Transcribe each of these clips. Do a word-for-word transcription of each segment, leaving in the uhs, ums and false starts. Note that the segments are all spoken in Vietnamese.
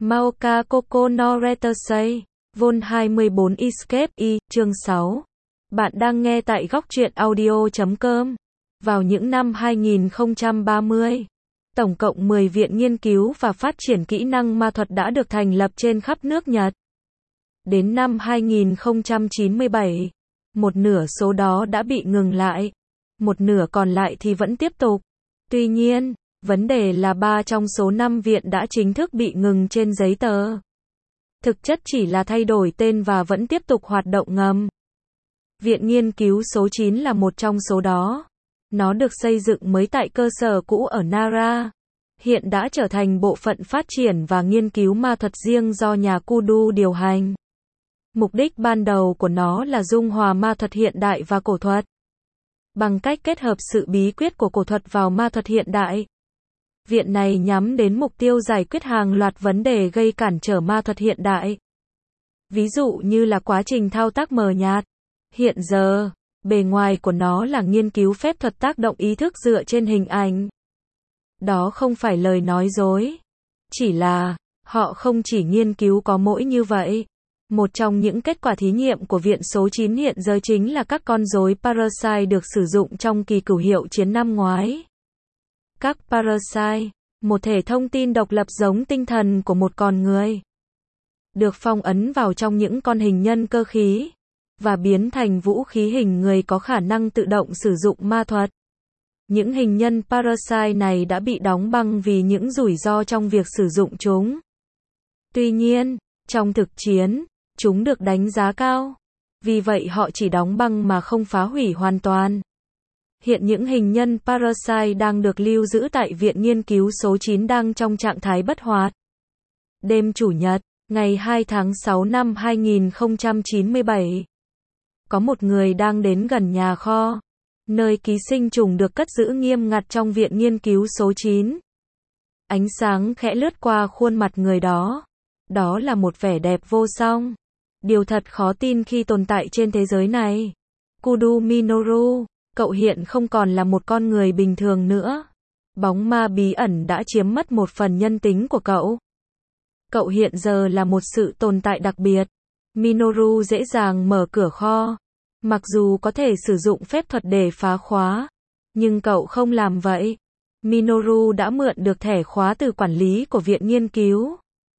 Maoka Koko no Retasei, Vol hai mươi bốn Escape Y, chương sáu. Bạn đang nghe tại góc truyện audio chấm com. Vào những năm hai nghìn không trăm ba mươi, tổng cộng mười viện nghiên cứu và phát triển kỹ năng ma thuật đã được thành lập trên khắp nước Nhật. Đến năm hai nghìn không trăm chín mươi bảy, một nửa số đó đã bị ngừng lại, một nửa còn lại thì vẫn tiếp tục. Tuy nhiên, vấn đề là ba trong số năm viện đã chính thức bị ngừng trên giấy tờ. Thực chất chỉ là thay đổi tên và vẫn tiếp tục hoạt động ngầm. Viện nghiên cứu số chín là một trong số đó. Nó được xây dựng mới tại cơ sở cũ ở Nara. Hiện đã trở thành bộ phận phát triển và nghiên cứu ma thuật riêng do nhà Kudu điều hành. Mục đích ban đầu của nó là dung hòa ma thuật hiện đại và cổ thuật. Bằng cách kết hợp sự bí quyết của cổ thuật vào ma thuật hiện đại. Viện này nhắm đến mục tiêu giải quyết hàng loạt vấn đề gây cản trở ma thuật hiện đại. Ví dụ như là quá trình thao tác mờ nhạt. Hiện giờ, bề ngoài của nó là nghiên cứu phép thuật tác động ý thức dựa trên hình ảnh. Đó không phải lời nói dối. Chỉ là, họ không chỉ nghiên cứu có mỗi như vậy. Một trong những kết quả thí nghiệm của Viện số chín hiện giờ chính là các con rối Parasite được sử dụng trong kỳ cửu hiệu chiến năm ngoái. Các Parasite, một thể thông tin độc lập giống tinh thần của một con người, được phong ấn vào trong những con hình nhân cơ khí, và biến thành vũ khí hình người có khả năng tự động sử dụng ma thuật. Những hình nhân Parasite này đã bị đóng băng vì những rủi ro trong việc sử dụng chúng. Tuy nhiên, trong thực chiến, chúng được đánh giá cao. Vì vậy họ chỉ đóng băng mà không phá hủy hoàn toàn. Hiện những hình nhân Parasite đang được lưu giữ tại Viện Nghiên cứu số chín đang trong trạng thái bất hoạt. Đêm Chủ nhật, ngày hai tháng sáu năm hai nghìn không trăm chín mươi bảy. Có một người đang đến gần nhà kho, nơi ký sinh trùng được cất giữ nghiêm ngặt trong Viện Nghiên cứu số chín. Ánh sáng khẽ lướt qua khuôn mặt người đó. Đó là một vẻ đẹp vô song. Điều thật khó tin khi tồn tại trên thế giới này. Kudu Minoru, cậu hiện không còn là một con người bình thường nữa. Bóng ma bí ẩn đã chiếm mất một phần nhân tính của cậu. Cậu hiện giờ là một sự tồn tại đặc biệt. Minoru dễ dàng mở cửa kho. Mặc dù có thể sử dụng phép thuật để phá khóa, nhưng cậu không làm vậy. Minoru đã mượn được thẻ khóa từ quản lý của Viện Nghiên cứu.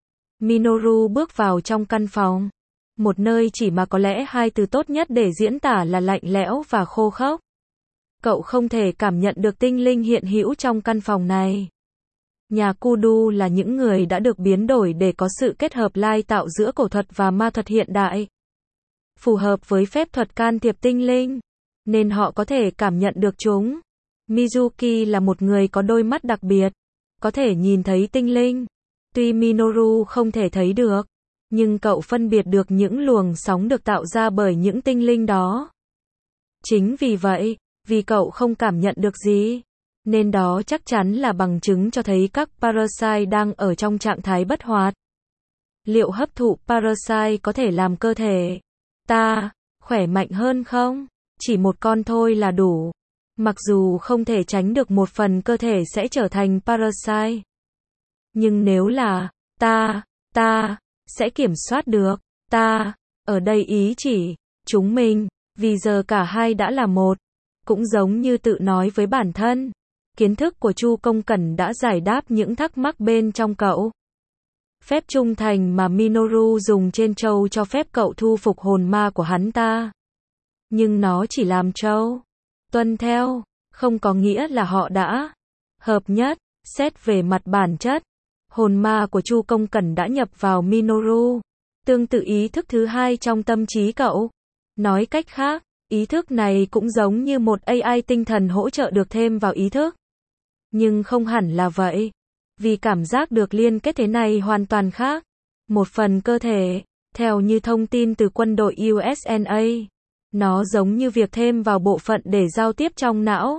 Minoru bước vào trong căn phòng. Một nơi chỉ mà có lẽ hai từ tốt nhất để diễn tả là lạnh lẽo và khô khốc. Cậu không thể cảm nhận được tinh linh hiện hữu trong căn phòng này. Nhà Kudu là những người đã được biến đổi để có sự kết hợp lai tạo giữa cổ thuật và ma thuật hiện đại. Phù hợp với phép thuật can thiệp tinh linh, nên họ có thể cảm nhận được chúng. Mizuki là một người có đôi mắt đặc biệt, có thể nhìn thấy tinh linh. Tuy Minoru không thể thấy được, nhưng cậu phân biệt được những luồng sóng được tạo ra bởi những tinh linh đó. Chính vì vậy, vì cậu không cảm nhận được gì, nên đó chắc chắn là bằng chứng cho thấy các Parasite đang ở trong trạng thái bất hoạt. Liệu hấp thụ Parasite có thể làm cơ thể ta khỏe mạnh hơn không? Chỉ một con thôi là đủ. Mặc dù không thể tránh được một phần cơ thể sẽ trở thành Parasite. Nhưng nếu là ta, ta sẽ kiểm soát được. Ta, ở đây ý chỉ chúng mình, vì giờ cả hai đã là một. Cũng giống như tự nói với bản thân. Kiến thức của Chu Công Cẩn đã giải đáp những thắc mắc bên trong cậu. Phép trung thành mà Minoru dùng trên trâu cho phép cậu thu phục hồn ma của hắn ta. Nhưng nó chỉ làm trâu tuân theo, không có nghĩa là họ đã hợp nhất. Xét về mặt bản chất, hồn ma của Chu Công Cẩn đã nhập vào Minoru. Tương tự ý thức thứ hai trong tâm trí cậu. Nói cách khác, ý thức này cũng giống như một a i tinh thần hỗ trợ được thêm vào ý thức. Nhưng không hẳn là vậy. Vì cảm giác được liên kết thế này hoàn toàn khác. Một phần cơ thể, theo như thông tin từ quân đội u ét en a, nó giống như việc thêm vào bộ phận để giao tiếp trong não.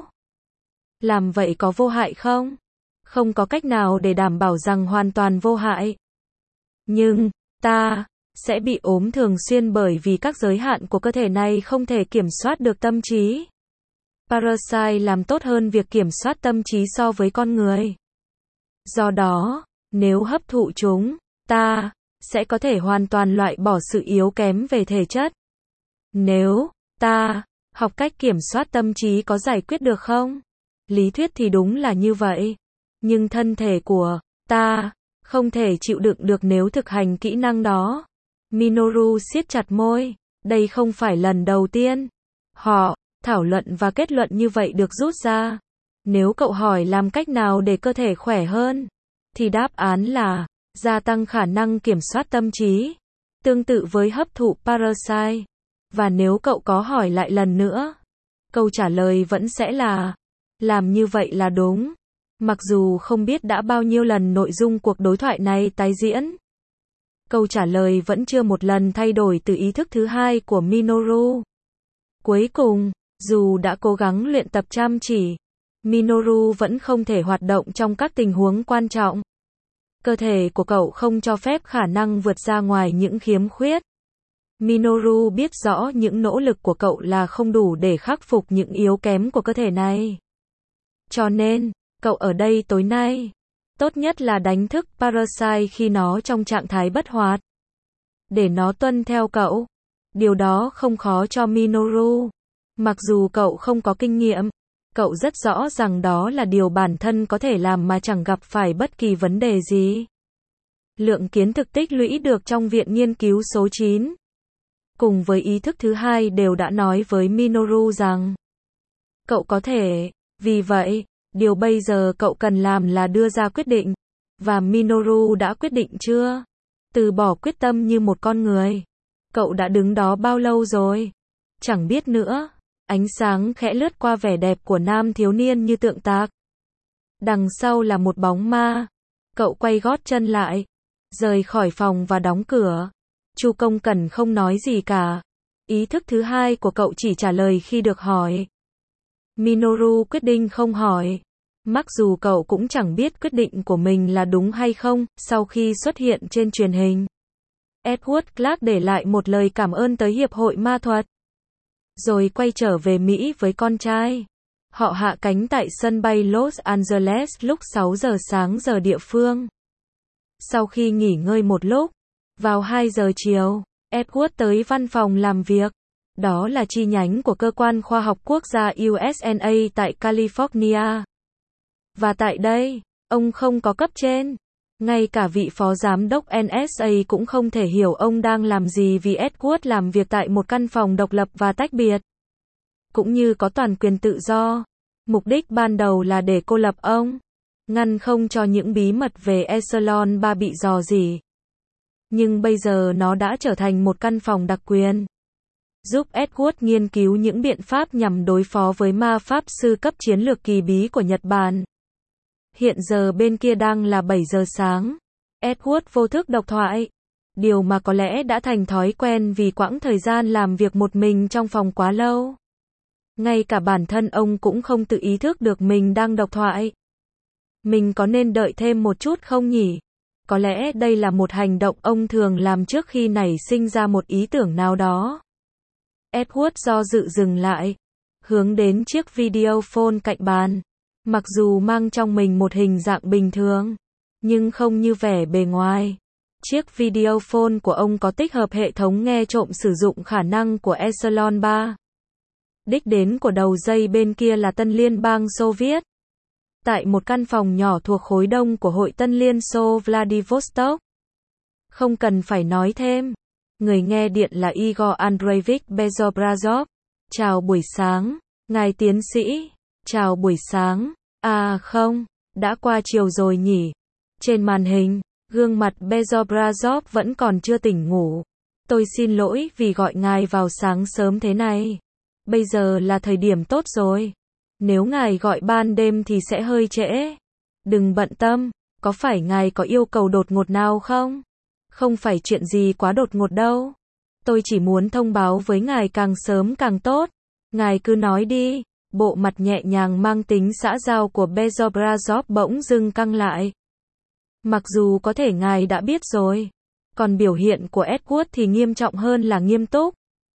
Làm vậy có vô hại không? Không có cách nào để đảm bảo rằng hoàn toàn vô hại. Nhưng, ta sẽ bị ốm thường xuyên bởi vì các giới hạn của cơ thể này không thể kiểm soát được tâm trí. Parasite làm tốt hơn việc kiểm soát tâm trí so với con người. Do đó, nếu hấp thụ chúng, ta sẽ có thể hoàn toàn loại bỏ sự yếu kém về thể chất. Nếu ta học cách kiểm soát tâm trí có giải quyết được không? Lý thuyết thì đúng là như vậy. Nhưng thân thể của ta không thể chịu đựng được nếu thực hành kỹ năng đó. Minoru siết chặt môi. Đây không phải lần đầu tiên họ thảo luận và kết luận như vậy được rút ra. Nếu cậu hỏi làm cách nào để cơ thể khỏe hơn, thì đáp án là gia tăng khả năng kiểm soát tâm trí, tương tự với hấp thụ parasite. Và nếu cậu có hỏi lại lần nữa, câu trả lời vẫn sẽ là làm như vậy là đúng. Mặc dù không biết đã bao nhiêu lần nội dung cuộc đối thoại này tái diễn, câu trả lời vẫn chưa một lần thay đổi từ ý thức thứ hai của Minoru. Cuối cùng, dù đã cố gắng luyện tập chăm chỉ, Minoru vẫn không thể hoạt động trong các tình huống quan trọng. Cơ thể của cậu không cho phép khả năng vượt ra ngoài những khiếm khuyết. Minoru biết rõ những nỗ lực của cậu là không đủ để khắc phục những yếu kém của cơ thể này. Cho nên, cậu ở đây tối nay, tốt nhất là đánh thức Parasite khi nó trong trạng thái bất hoạt. Để nó tuân theo cậu. Điều đó không khó cho Minoru. Mặc dù cậu không có kinh nghiệm, cậu rất rõ rằng đó là điều bản thân có thể làm mà chẳng gặp phải bất kỳ vấn đề gì. Lượng kiến thực tích lũy được trong viện nghiên cứu số chín, cùng với ý thức thứ hai đều đã nói với Minoru rằng cậu có thể. Vì vậy, điều bây giờ cậu cần làm là đưa ra quyết định. Và Minoru đã quyết định chưa? Từ bỏ quyết tâm như một con người. Cậu đã đứng đó bao lâu rồi? Chẳng biết nữa. Ánh sáng khẽ lướt qua vẻ đẹp của nam thiếu niên như tượng tạc. Đằng sau là một bóng ma. Cậu quay gót chân lại, rời khỏi phòng và đóng cửa. Chu Công Cẩn không nói gì cả. Ý thức thứ hai của cậu chỉ trả lời khi được hỏi. Minoru quyết định không hỏi. Mặc dù cậu cũng chẳng biết quyết định của mình là đúng hay không, sau khi xuất hiện trên truyền hình. Edward Clark để lại một lời cảm ơn tới Hiệp hội Ma thuật. Rồi quay trở về Mỹ với con trai. Họ hạ cánh tại sân bay Los Angeles lúc sáu giờ sáng giờ địa phương. Sau khi nghỉ ngơi một lúc, vào hai giờ chiều, Edward tới văn phòng làm việc. Đó là chi nhánh của Cơ quan Khoa học Quốc gia U S N A tại California. Và tại đây, ông không có cấp trên. Ngay cả vị phó giám đốc N S A cũng không thể hiểu ông đang làm gì vì Edward làm việc tại một căn phòng độc lập và tách biệt. Cũng như có toàn quyền tự do. Mục đích ban đầu là để cô lập ông. Ngăn không cho những bí mật về Echelon ba bị rò rỉ. Nhưng bây giờ nó đã trở thành một căn phòng đặc quyền. Giúp Edward nghiên cứu những biện pháp nhằm đối phó với ma pháp sư cấp chiến lược kỳ bí của Nhật Bản. Hiện giờ bên kia đang là bảy giờ sáng. Edward vô thức độc thoại. Điều mà có lẽ đã thành thói quen vì quãng thời gian làm việc một mình trong phòng quá lâu. Ngay cả bản thân ông cũng không tự ý thức được mình đang độc thoại. Mình có nên đợi thêm một chút không nhỉ? Có lẽ đây là một hành động ông thường làm trước khi nảy sinh ra một ý tưởng nào đó. Edward do dự dừng lại, hướng đến chiếc video phone cạnh bàn. Mặc dù mang trong mình một hình dạng bình thường, nhưng không như vẻ bề ngoài. Chiếc video phone của ông có tích hợp hệ thống nghe trộm sử dụng khả năng của Echelon ba. Đích đến của đầu dây bên kia là Tân Liên bang Xô Viết. Tại một căn phòng nhỏ thuộc khối đông của Hội Tân Liên Xô Vladivostok. Không cần phải nói thêm. Người nghe điện là Igor Andreevich Bezobrazov. Chào buổi sáng, ngài tiến sĩ. Chào buổi sáng. À không, đã qua chiều rồi nhỉ. Trên màn hình, gương mặt Bezobrazov vẫn còn chưa tỉnh ngủ. Tôi xin lỗi vì gọi ngài vào sáng sớm thế này. Bây giờ là thời điểm tốt rồi. Nếu ngài gọi ban đêm thì sẽ hơi trễ. Đừng bận tâm, có phải ngài có yêu cầu đột ngột nào không? Không phải chuyện gì quá đột ngột đâu. Tôi chỉ muốn thông báo với ngài càng sớm càng tốt. Ngài cứ nói đi. Bộ mặt nhẹ nhàng mang tính xã giao của Bezobrazov bỗng dưng căng lại. Mặc dù có thể ngài đã biết rồi. Còn biểu hiện của Edward thì nghiêm trọng hơn là nghiêm túc.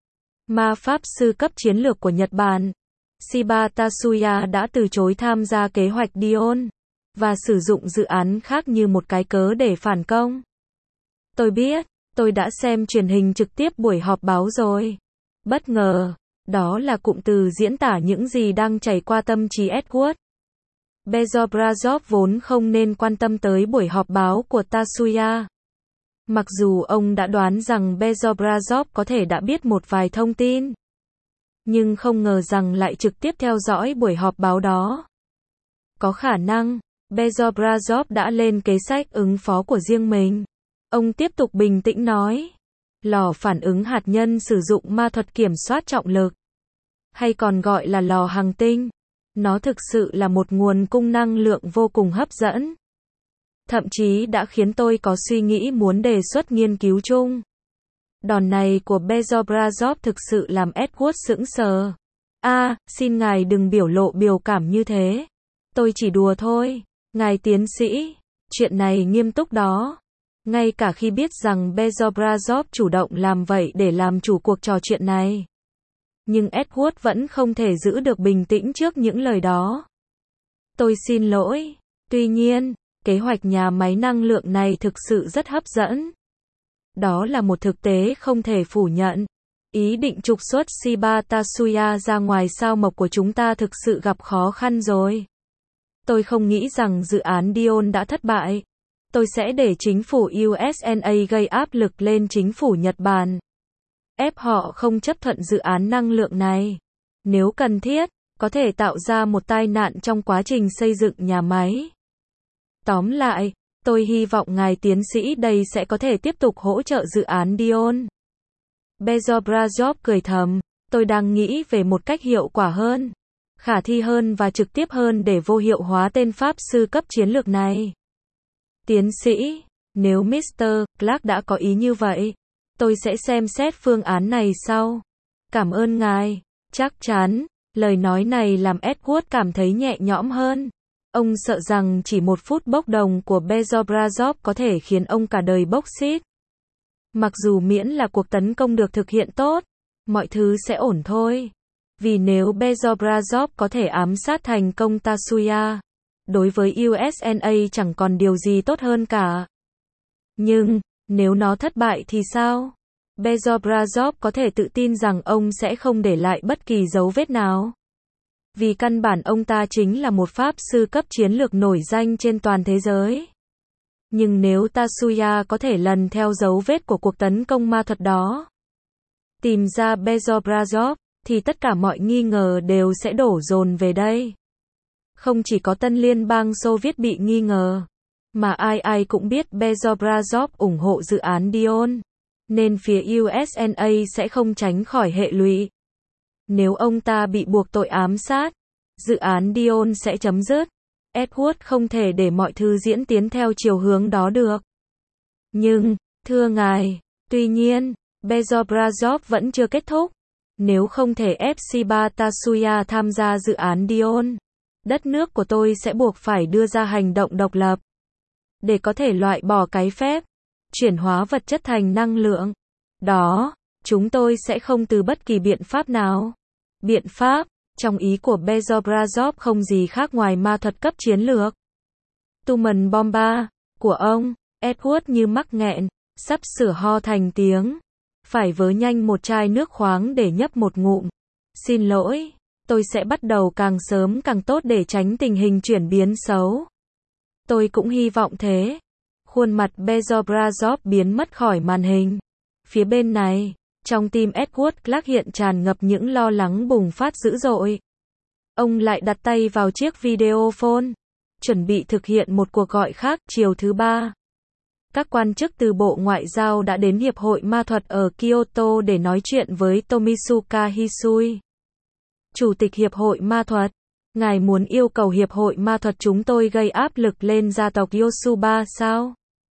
Ma pháp sư cấp chiến lược của Nhật Bản, Shiba Tatsuya đã từ chối tham gia kế hoạch Dion, và sử dụng dự án khác như một cái cớ để phản công. Tôi biết, tôi đã xem truyền hình trực tiếp buổi họp báo rồi. Bất ngờ, đó là cụm từ diễn tả những gì đang chảy qua tâm trí Edward. Bezobrazov vốn không nên quan tâm tới buổi họp báo của Tatsuya. Mặc dù ông đã đoán rằng Bezobrazov có thể đã biết một vài thông tin, nhưng không ngờ rằng lại trực tiếp theo dõi buổi họp báo đó. Có khả năng, Bezobrazov đã lên kế sách ứng phó của riêng mình. Ông tiếp tục bình tĩnh nói, lò phản ứng hạt nhân sử dụng ma thuật kiểm soát trọng lực, hay còn gọi là lò hành tinh. Nó thực sự là một nguồn cung năng lượng vô cùng hấp dẫn. Thậm chí đã khiến tôi có suy nghĩ muốn đề xuất nghiên cứu chung. Đòn này của Bezobrazov thực sự làm Edward sững sờ. A, à, xin ngài đừng biểu lộ biểu cảm như thế. Tôi chỉ đùa thôi. Ngài tiến sĩ, chuyện này nghiêm túc đó. Ngay cả khi biết rằng Bezobrazov chủ động làm vậy để làm chủ cuộc trò chuyện này, nhưng Edward vẫn không thể giữ được bình tĩnh trước những lời đó. Tôi xin lỗi. Tuy nhiên, kế hoạch nhà máy năng lượng này thực sự rất hấp dẫn. Đó là một thực tế không thể phủ nhận. Ý định trục xuất Shiba Tatsuya ra ngoài sao mộc của chúng ta thực sự gặp khó khăn rồi. Tôi không nghĩ rằng dự án Dion đã thất bại. Tôi sẽ để chính phủ u ét en a gây áp lực lên chính phủ Nhật Bản, ép họ không chấp thuận dự án năng lượng này. Nếu cần thiết, có thể tạo ra một tai nạn trong quá trình xây dựng nhà máy. Tóm lại, tôi hy vọng ngài tiến sĩ đây sẽ có thể tiếp tục hỗ trợ dự án Dion. Bezobrazov cười thầm, tôi đang nghĩ về một cách hiệu quả hơn, khả thi hơn và trực tiếp hơn để vô hiệu hóa tên pháp sư cấp chiến lược này. Tiến sĩ, nếu mít tơ Clark đã có ý như vậy, tôi sẽ xem xét phương án này sau. Cảm ơn ngài. Chắc chắn, lời nói này làm Edward cảm thấy nhẹ nhõm hơn. Ông sợ rằng chỉ một phút bốc đồng của Bezobrazov có thể khiến ông cả đời bốc xít. Mặc dù miễn là cuộc tấn công được thực hiện tốt, mọi thứ sẽ ổn thôi. Vì nếu Bezobrazov có thể ám sát thành công Tatsuya, đối với u ét en a chẳng còn điều gì tốt hơn cả. Nhưng, nếu nó thất bại thì sao? Bezobrazov có thể tự tin rằng ông sẽ không để lại bất kỳ dấu vết nào. Vì căn bản ông ta chính là một pháp sư cấp chiến lược nổi danh trên toàn thế giới. Nhưng nếu Tatsuya có thể lần theo dấu vết của cuộc tấn công ma thuật đó, tìm ra Bezobrazov, thì tất cả mọi nghi ngờ đều sẽ đổ dồn về đây. Không chỉ có tân liên bang Xô Viết bị nghi ngờ, mà ai ai cũng biết Bezobrazov ủng hộ dự án Dion, nên phía u ét en a sẽ không tránh khỏi hệ lụy. Nếu ông ta bị buộc tội ám sát, dự án Dion sẽ chấm dứt. Edward không thể để mọi thứ diễn tiến theo chiều hướng đó được. Nhưng, thưa ngài, tuy nhiên, Bezobrazov vẫn chưa kết thúc. Nếu không thể ép Shiba Tatsuya tham gia dự án Dion, đất nước của tôi sẽ buộc phải đưa ra hành động độc lập. Để có thể loại bỏ cái phép chuyển hóa vật chất thành năng lượng đó, chúng tôi sẽ không từ bất kỳ biện pháp nào. Biện pháp, trong ý của Bezobrazov không gì khác ngoài ma thuật cấp chiến lược. Tumen bomba, của ông, Edward như mắc nghẹn, sắp sửa ho thành tiếng. Phải vớ nhanh một chai nước khoáng để nhấp một ngụm. Xin lỗi, tôi sẽ bắt đầu càng sớm càng tốt để tránh tình hình chuyển biến xấu. Tôi cũng hy vọng thế. Khuôn mặt Bezobrazov biến mất khỏi màn hình. Phía bên này, trong tim Edward Clark hiện tràn ngập những lo lắng bùng phát dữ dội. Ông lại đặt tay vào chiếc video phone, chuẩn bị thực hiện một cuộc gọi khác chiều thứ ba. Các quan chức từ Bộ Ngoại giao đã đến Hiệp hội Ma thuật ở Kyoto để nói chuyện với Tomisuka Hisui, Chủ tịch Hiệp hội Ma thuật. Ngài muốn yêu cầu Hiệp hội Ma thuật chúng tôi gây áp lực lên gia tộc Yosuba sao?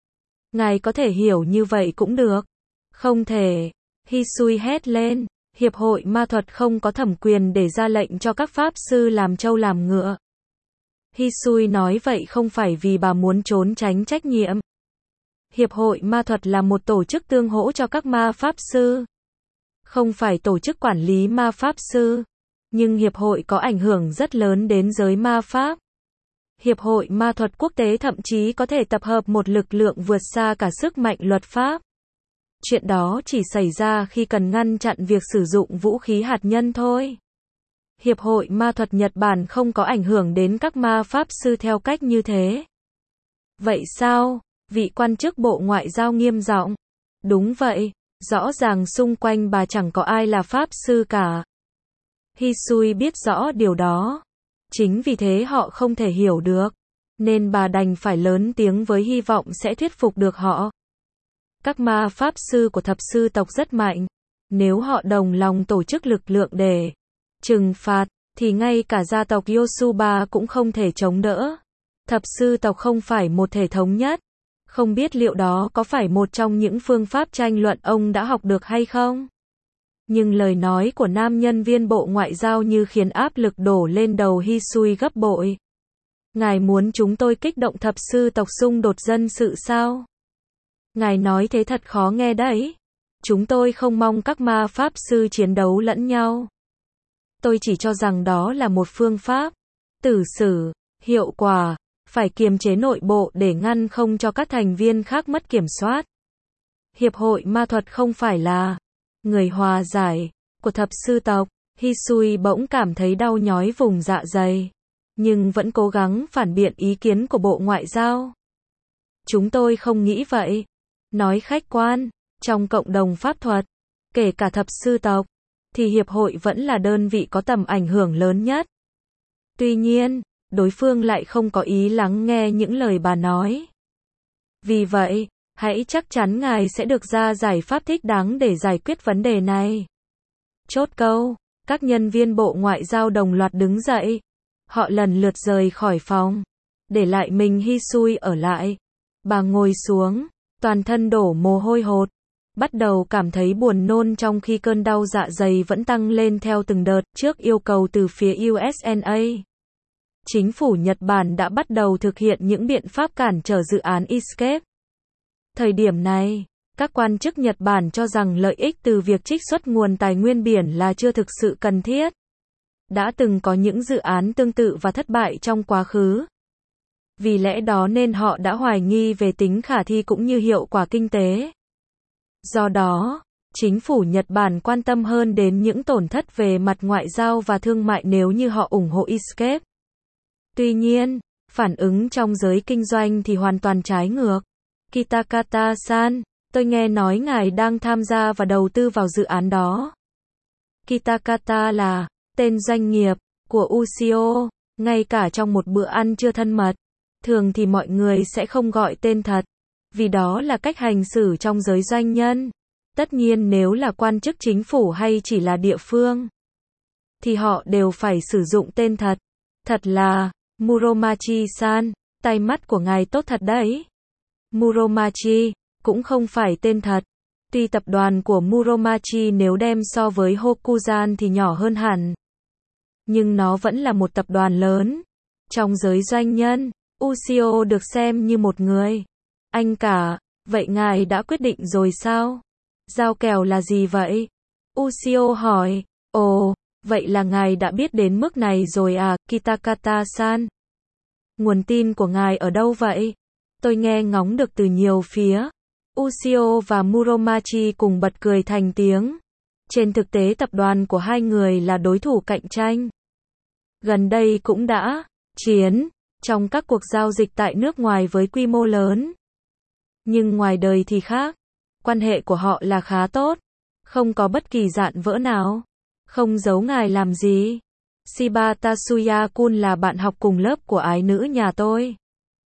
Ngài có thể hiểu như vậy cũng được. Không thể. Hisui hét lên. Hiệp hội Ma thuật không có thẩm quyền để ra lệnh cho các pháp sư làm trâu làm ngựa. Hisui nói vậy không phải vì bà muốn trốn tránh trách nhiệm. Hiệp hội Ma thuật là một tổ chức tương hỗ cho các ma pháp sư, không phải tổ chức quản lý ma pháp sư. Nhưng hiệp hội có ảnh hưởng rất lớn đến giới ma pháp. Hiệp hội Ma thuật quốc tế thậm chí có thể tập hợp một lực lượng vượt xa cả sức mạnh luật pháp. Chuyện đó chỉ xảy ra khi cần ngăn chặn việc sử dụng vũ khí hạt nhân thôi. Hiệp hội Ma thuật Nhật Bản không có ảnh hưởng đến các ma pháp sư theo cách như thế. Vậy sao? Vị quan chức Bộ Ngoại giao nghiêm giọng. Đúng vậy, rõ ràng xung quanh bà chẳng có ai là pháp sư cả. Hisui biết rõ điều đó. Chính vì thế họ không thể hiểu được. Nên bà đành phải lớn tiếng với hy vọng sẽ thuyết phục được họ. Các ma pháp sư của thập sư tộc rất mạnh. Nếu họ đồng lòng tổ chức lực lượng để trừng phạt, thì ngay cả gia tộc Yosuba cũng không thể chống đỡ. Thập sư tộc không phải một thể thống nhất. Không biết liệu đó có phải một trong những phương pháp tranh luận ông đã học được hay không? Nhưng lời nói của nam nhân viên Bộ Ngoại giao như khiến áp lực đổ lên đầu Hisui gấp bội. Ngài muốn chúng tôi kích động thập sư tộc xung đột dân sự sao? Ngài nói thế thật khó nghe đấy. Chúng tôi không mong các ma pháp sư chiến đấu lẫn nhau. Tôi chỉ cho rằng đó là một phương pháp xử xử hiệu quả, phải kiềm chế nội bộ để ngăn không cho các thành viên khác mất kiểm soát. Hiệp hội ma thuật không phải là người hòa giải của thập sư tộc. Hisui bỗng cảm thấy đau nhói vùng dạ dày, nhưng vẫn cố gắng phản biện ý kiến của Bộ Ngoại giao. Chúng tôi không nghĩ vậy. Nói khách quan, trong cộng đồng pháp thuật, kể cả thập sư tộc, thì hiệp hội vẫn là đơn vị có tầm ảnh hưởng lớn nhất. Tuy nhiên, đối phương lại không có ý lắng nghe những lời bà nói. Vì vậy, hãy chắc chắn ngài sẽ được ra giải pháp thích đáng để giải quyết vấn đề này. Chốt câu, các nhân viên Bộ Ngoại giao đồng loạt đứng dậy. Họ lần lượt rời khỏi phòng, để lại mình Hisui ở lại. Bà ngồi xuống, toàn thân đổ mồ hôi hột, bắt đầu cảm thấy buồn nôn trong khi cơn đau dạ dày vẫn tăng lên theo từng đợt trước yêu cầu từ phía u ét en a. Chính phủ Nhật Bản đã bắt đầu thực hiện những biện pháp cản trở dự án Escape. Thời điểm này, các quan chức Nhật Bản cho rằng lợi ích từ việc trích xuất nguồn tài nguyên biển là chưa thực sự cần thiết. Đã từng có những dự án tương tự và thất bại trong quá khứ. Vì lẽ đó nên họ đã hoài nghi về tính khả thi cũng như hiệu quả kinh tế. Do đó, chính phủ Nhật Bản quan tâm hơn đến những tổn thất về mặt ngoại giao và thương mại nếu như họ ủng hộ Escape. Tuy nhiên, phản ứng trong giới kinh doanh thì hoàn toàn trái ngược. Kitakata-san, tôi nghe nói ngài đang tham gia và đầu tư vào dự án đó. Kitakata là tên doanh nghiệp của Ushio, ngay cả trong một bữa ăn trưa thân mật. Thường thì mọi người sẽ không gọi tên thật, vì đó là cách hành xử trong giới doanh nhân. Tất nhiên nếu là quan chức chính phủ hay chỉ là địa phương, thì họ đều phải sử dụng tên thật. Thật là, Muromachi-san, tai mắt của ngài tốt thật đấy. Muromachi, cũng không phải tên thật. Tuy tập đoàn của Muromachi nếu đem so với Hokuzan thì nhỏ hơn hẳn, nhưng nó vẫn là một tập đoàn lớn. Trong giới doanh nhân, Ushio được xem như một người anh cả. Vậy ngài đã quyết định rồi sao? Giao kèo là gì vậy? Ushio hỏi. Ồ, vậy là ngài đã biết đến mức này rồi à, Kitakata-san? Nguồn tin của ngài ở đâu vậy? Tôi nghe ngóng được từ nhiều phía. Ushio và Muromachi cùng bật cười thành tiếng. Trên thực tế tập đoàn của hai người là đối thủ cạnh tranh. Gần đây cũng đã chiến trong các cuộc giao dịch tại nước ngoài với quy mô lớn. Nhưng ngoài đời thì khác. Quan hệ của họ là khá tốt. Không có bất kỳ dạn vỡ nào. Không giấu ngài làm gì. Shiba Tatsuya-kun là bạn học cùng lớp của ái nữ nhà tôi.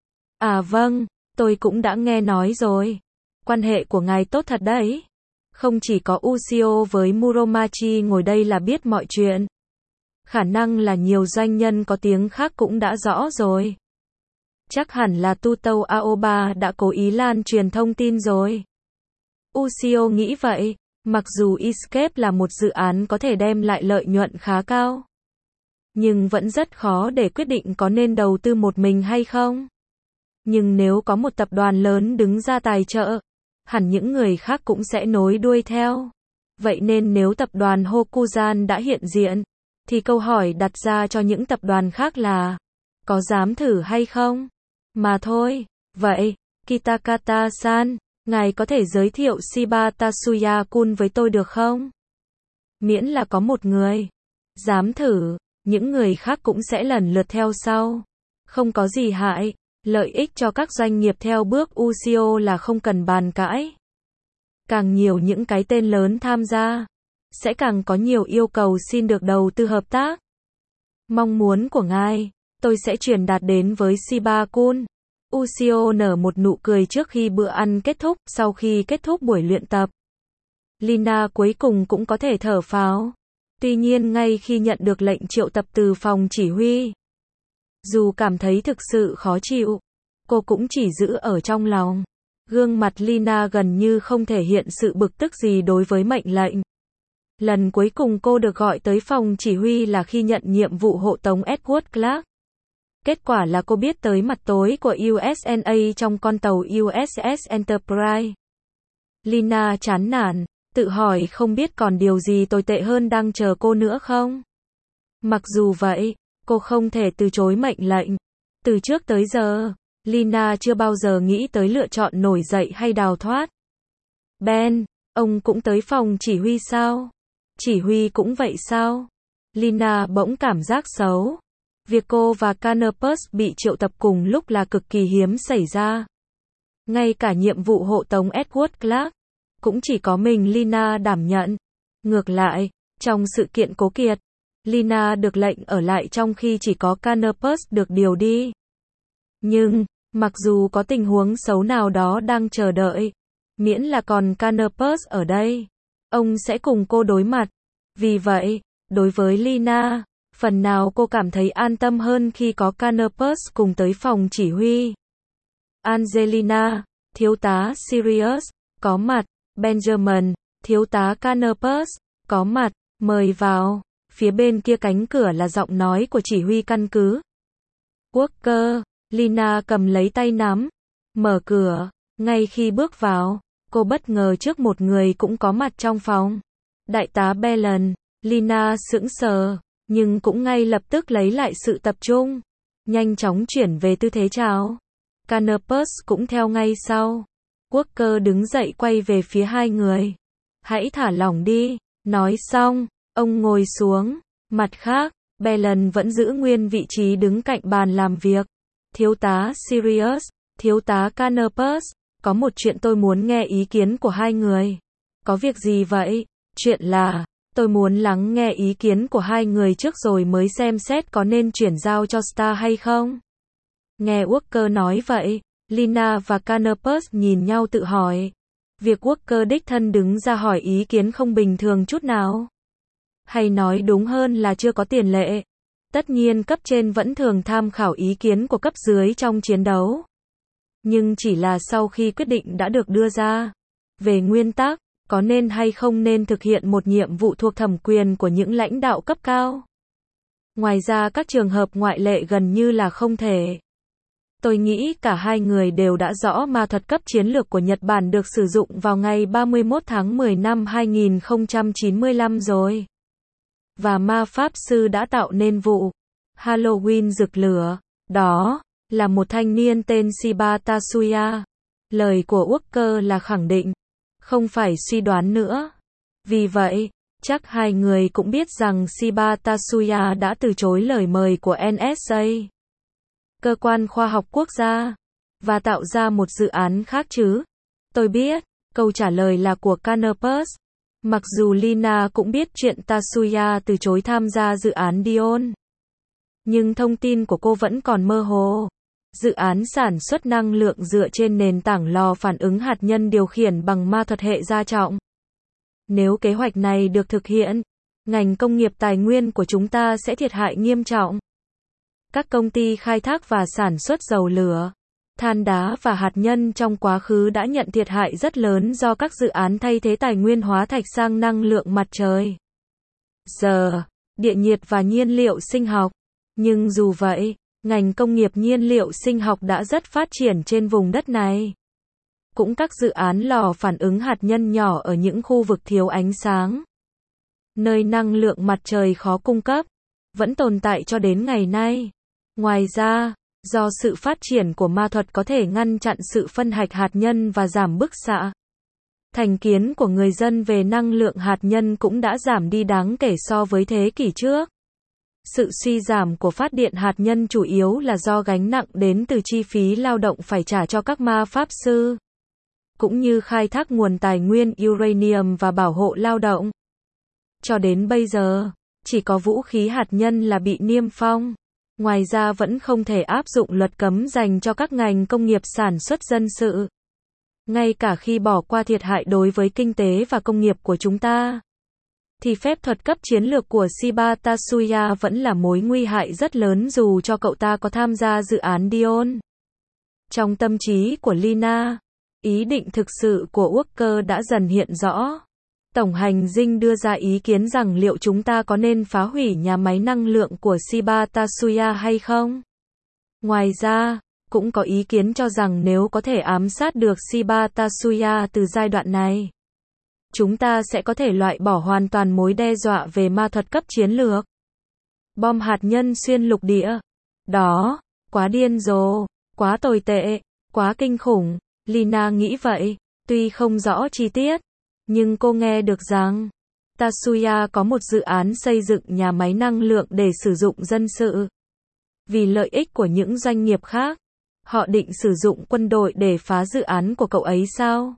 À vâng, tôi cũng đã nghe nói rồi. Quan hệ của ngài tốt thật đấy. Không chỉ có Ushio với Muromachi ngồi đây là biết mọi chuyện. Khả năng là nhiều doanh nhân có tiếng khác cũng đã rõ rồi. Chắc hẳn là Tutou Aoba đã cố ý lan truyền thông tin rồi. Ushio nghĩ vậy, mặc dù Escape là một dự án có thể đem lại lợi nhuận khá cao, nhưng vẫn rất khó để quyết định có nên đầu tư một mình hay không. Nhưng nếu có một tập đoàn lớn đứng ra tài trợ, hẳn những người khác cũng sẽ nối đuôi theo. Vậy nên nếu tập đoàn Hokuzan đã hiện diện, thì câu hỏi đặt ra cho những tập đoàn khác là, có dám thử hay không? Mà thôi. Vậy, Kitakata-san, ngài có thể giới thiệu Shiba Tatsuya-kun với tôi được không? Miễn là có một người dám thử, những người khác cũng sẽ lần lượt theo sau. Không có gì hại, lợi ích cho các doanh nghiệp theo bước u xê o là không cần bàn cãi. Càng nhiều những cái tên lớn tham gia, sẽ càng có nhiều yêu cầu xin được đầu tư hợp tác. Mong muốn của ngài, tôi sẽ truyền đạt đến với Shiba-kun. u xê o nở một nụ cười trước khi bữa ăn kết thúc, sau khi kết thúc buổi luyện tập. Lina cuối cùng cũng có thể thở phào. Tuy nhiên ngay khi nhận được lệnh triệu tập từ phòng chỉ huy, dù cảm thấy thực sự khó chịu, cô cũng chỉ giữ ở trong lòng. Gương mặt Lina gần như không thể hiện sự bực tức gì đối với mệnh lệnh. Lần cuối cùng cô được gọi tới phòng chỉ huy là khi nhận nhiệm vụ hộ tống Edward Clark. Kết quả là cô biết tới mặt tối của u ét en a trong con tàu u ét ét Enterprise. Lina chán nản, tự hỏi không biết còn điều gì tồi tệ hơn đang chờ cô nữa không? Mặc dù vậy, cô không thể từ chối mệnh lệnh. Từ trước tới giờ, Lina chưa bao giờ nghĩ tới lựa chọn nổi dậy hay đào thoát. Ben, ông cũng tới phòng chỉ huy sao? Chỉ huy cũng vậy sao? Lina bỗng cảm giác xấu. Việc cô và Canopus bị triệu tập cùng lúc là cực kỳ hiếm xảy ra. Ngay cả nhiệm vụ hộ tống Edward Clark, cũng chỉ có mình Lina đảm nhận. Ngược lại, trong sự kiện cố kiệt, Lina được lệnh ở lại trong khi chỉ có Canopus được điều đi. Nhưng, mặc dù có tình huống xấu nào đó đang chờ đợi, miễn là còn Canopus ở đây, ông sẽ cùng cô đối mặt. Vì vậy, đối với Lina, phần nào cô cảm thấy an tâm hơn khi có Canopus cùng tới phòng chỉ huy. Angelina, thiếu tá Sirius, có mặt. Benjamin, thiếu tá Canopus, có mặt. Mời vào. Phía bên kia cánh cửa là giọng nói của chỉ huy căn cứ. Walker, Lina cầm lấy tay nắm, mở cửa. Ngay khi bước vào, cô bất ngờ trước một người cũng có mặt trong phòng. Đại tá Bellon. Lina sững sờ, nhưng cũng ngay lập tức lấy lại sự tập trung. Nhanh chóng chuyển về tư thế chào. Canopus cũng theo ngay sau. Walker đứng dậy quay về phía hai người. Hãy thả lỏng đi. Nói xong, ông ngồi xuống. Mặt khác, Bellon vẫn giữ nguyên vị trí đứng cạnh bàn làm việc. Thiếu tá Sirius, thiếu tá Canopus, có một chuyện tôi muốn nghe ý kiến của hai người. Có việc gì vậy? Chuyện là, tôi muốn lắng nghe ý kiến của hai người trước rồi mới xem xét có nên chuyển giao cho Star hay không. Nghe Walker nói vậy, Lina và Canopus nhìn nhau tự hỏi. Việc Walker đích thân đứng ra hỏi ý kiến không bình thường chút nào. Hay nói đúng hơn là chưa có tiền lệ. Tất nhiên cấp trên vẫn thường tham khảo ý kiến của cấp dưới trong chiến đấu. Nhưng chỉ là sau khi quyết định đã được đưa ra. Về nguyên tắc, có nên hay không nên thực hiện một nhiệm vụ thuộc thẩm quyền của những lãnh đạo cấp cao. Ngoài ra các trường hợp ngoại lệ gần như là không thể. Tôi nghĩ cả hai người đều đã rõ ma thuật cấp chiến lược của Nhật Bản được sử dụng vào ngày ba mươi mốt tháng mười năm hai nghìn không trăm chín mươi lăm rồi. Và ma pháp sư đã tạo nên vụ Halloween rực lửa. Đó là một thanh niên tên Shiba Tatsuya. Lời của Walker là khẳng định, không phải suy đoán nữa. Vì vậy, chắc hai người cũng biết rằng Shiba Tatsuya đã từ chối lời mời của en ét a, cơ quan khoa học quốc gia, và tạo ra một dự án khác chứ. Tôi biết, câu trả lời là của Canopus. Mặc dù Lina cũng biết chuyện Tatsuya từ chối tham gia dự án Dion. Nhưng thông tin của cô vẫn còn mơ hồ. Dự án sản xuất năng lượng dựa trên nền tảng lò phản ứng hạt nhân điều khiển bằng ma thuật hệ gia trọng. Nếu kế hoạch này được thực hiện, ngành công nghiệp tài nguyên của chúng ta sẽ thiệt hại nghiêm trọng. Các công ty khai thác và sản xuất dầu lửa, than đá và hạt nhân trong quá khứ đã nhận thiệt hại rất lớn do các dự án thay thế tài nguyên hóa thạch sang năng lượng mặt trời. Giờ, địa nhiệt và nhiên liệu sinh học. Nhưng dù vậy, ngành công nghiệp nhiên liệu sinh học đã rất phát triển trên vùng đất này. Cũng các dự án lò phản ứng hạt nhân nhỏ ở những khu vực thiếu ánh sáng, nơi năng lượng mặt trời khó cung cấp, vẫn tồn tại cho đến ngày nay. Ngoài ra, do sự phát triển của ma thuật có thể ngăn chặn sự phân hạch hạt nhân và giảm bức xạ, thành kiến của người dân về năng lượng hạt nhân cũng đã giảm đi đáng kể so với thế kỷ trước. Sự suy giảm của phát điện hạt nhân chủ yếu là do gánh nặng đến từ chi phí lao động phải trả cho các ma pháp sư, cũng như khai thác nguồn tài nguyên uranium và bảo hộ lao động. Cho đến bây giờ, chỉ có vũ khí hạt nhân là bị niêm phong. Ngoài ra vẫn không thể áp dụng luật cấm dành cho các ngành công nghiệp sản xuất dân sự. Ngay cả khi bỏ qua thiệt hại đối với kinh tế và công nghiệp của chúng ta, thì phép thuật cấp chiến lược của Shiba Tatsuya vẫn là mối nguy hại rất lớn dù cho cậu ta có tham gia dự án Dion. Trong tâm trí của Lina, ý định thực sự của Walker đã dần hiện rõ. Tổng hành dinh đưa ra ý kiến rằng liệu chúng ta có nên phá hủy nhà máy năng lượng của Shiba Tatsuya hay không? Ngoài ra, cũng có ý kiến cho rằng nếu có thể ám sát được Shiba Tatsuya từ giai đoạn này, chúng ta sẽ có thể loại bỏ hoàn toàn mối đe dọa về ma thuật cấp chiến lược. Bom hạt nhân xuyên lục địa. Đó, quá điên rồ, quá tồi tệ, quá kinh khủng. Lina nghĩ vậy, tuy không rõ chi tiết, nhưng cô nghe được rằng Tatsuya có một dự án xây dựng nhà máy năng lượng để sử dụng dân sự. Vì lợi ích của những doanh nghiệp khác, họ định sử dụng quân đội để phá dự án của cậu ấy sao?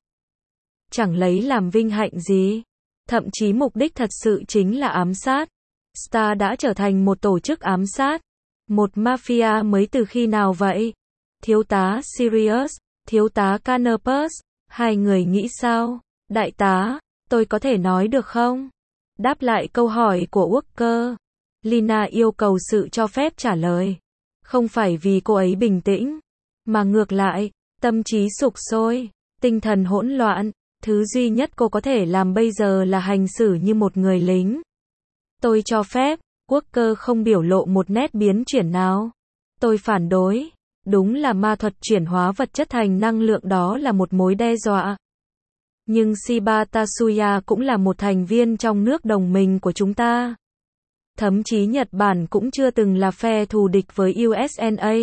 Chẳng lấy làm vinh hạnh gì. Thậm chí mục đích thật sự chính là ám sát. Star đã trở thành một tổ chức ám sát. Một mafia mới từ khi nào vậy? Thiếu tá Sirius, thiếu tá Canopus, hai người nghĩ sao? Đại tá, tôi có thể nói được không? Đáp lại câu hỏi của Walker, Lina yêu cầu sự cho phép trả lời. Không phải vì cô ấy bình tĩnh, mà ngược lại, tâm trí sục sôi, tinh thần hỗn loạn. Thứ duy nhất cô có thể làm bây giờ là hành xử như một người lính. Tôi cho phép. Walker không biểu lộ một nét biến chuyển nào. Tôi phản đối. Đúng là ma thuật chuyển hóa vật chất thành năng lượng đó là một mối đe dọa. Nhưng Shiba Tatsuya cũng là một thành viên trong nước đồng minh của chúng ta. Thậm chí Nhật Bản cũng chưa từng là phe thù địch với u ét en a.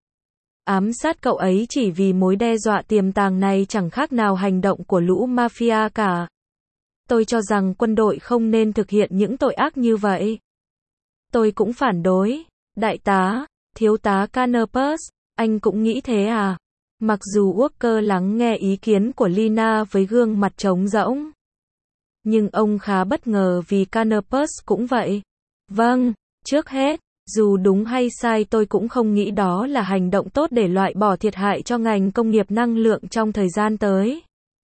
Ám sát cậu ấy chỉ vì mối đe dọa tiềm tàng này chẳng khác nào hành động của lũ mafia cả. Tôi cho rằng quân đội không nên thực hiện những tội ác như vậy. Tôi cũng phản đối. Đại tá, thiếu tá Canopus, anh cũng nghĩ thế à? Mặc dù Walker lắng nghe ý kiến của Lina với gương mặt trống rỗng, nhưng ông khá bất ngờ vì Canopus cũng vậy. Vâng, trước hết, dù đúng hay sai tôi cũng không nghĩ đó là hành động tốt để loại bỏ thiệt hại cho ngành công nghiệp năng lượng trong thời gian tới.